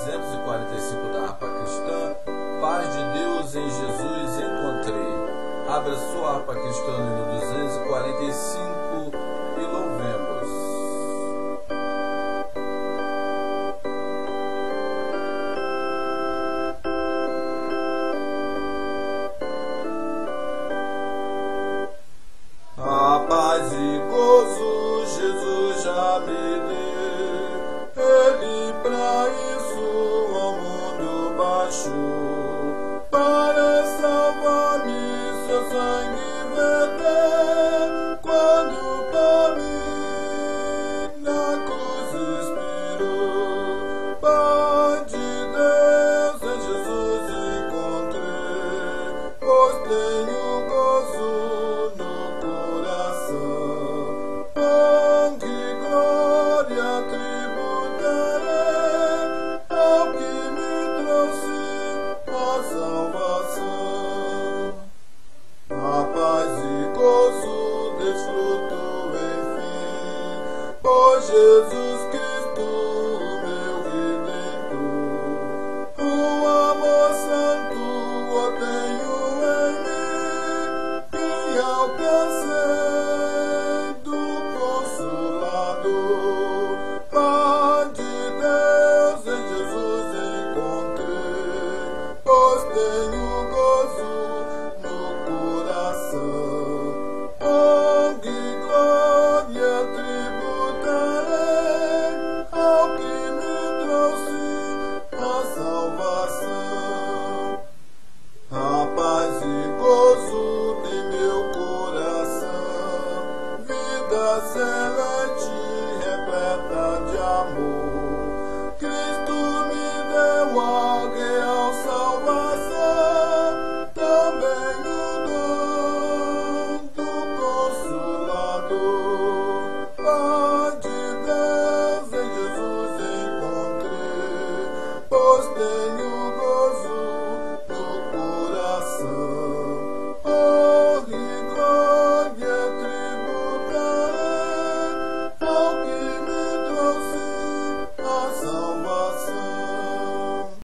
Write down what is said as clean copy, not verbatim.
245 da harpa cristã, paz de Deus em Jesus encontrei. Abra sua harpa cristã número 245 e louvemos. A paz e gozo Jesus já me deu, Ele pra isso ao mundo baixou, para salvar-me seu sangue verteu, quando por mim na cruz expirou. Pai de Deus em Jesus encontrei, pois tenho gozo no coração. Honra e glória tributarei ao que me trouxe a salvação. A paz e gozo desfruto enfim, pois Jesus Cristo, meu Redentor, o amor santo eu tenho em mim, e alcancei do Consolador. Pai de Deus em Jesus encontrei, pois tenho gozo no coração. Honra e glória tributarei ao que me trouxe a salvação. A paz e gozo em meu coração, vida celeste repleta de amor. Cristo me deu a real salvação, também o dom do Consolador. Pai de Deus em Jesus encontrei, pois tenho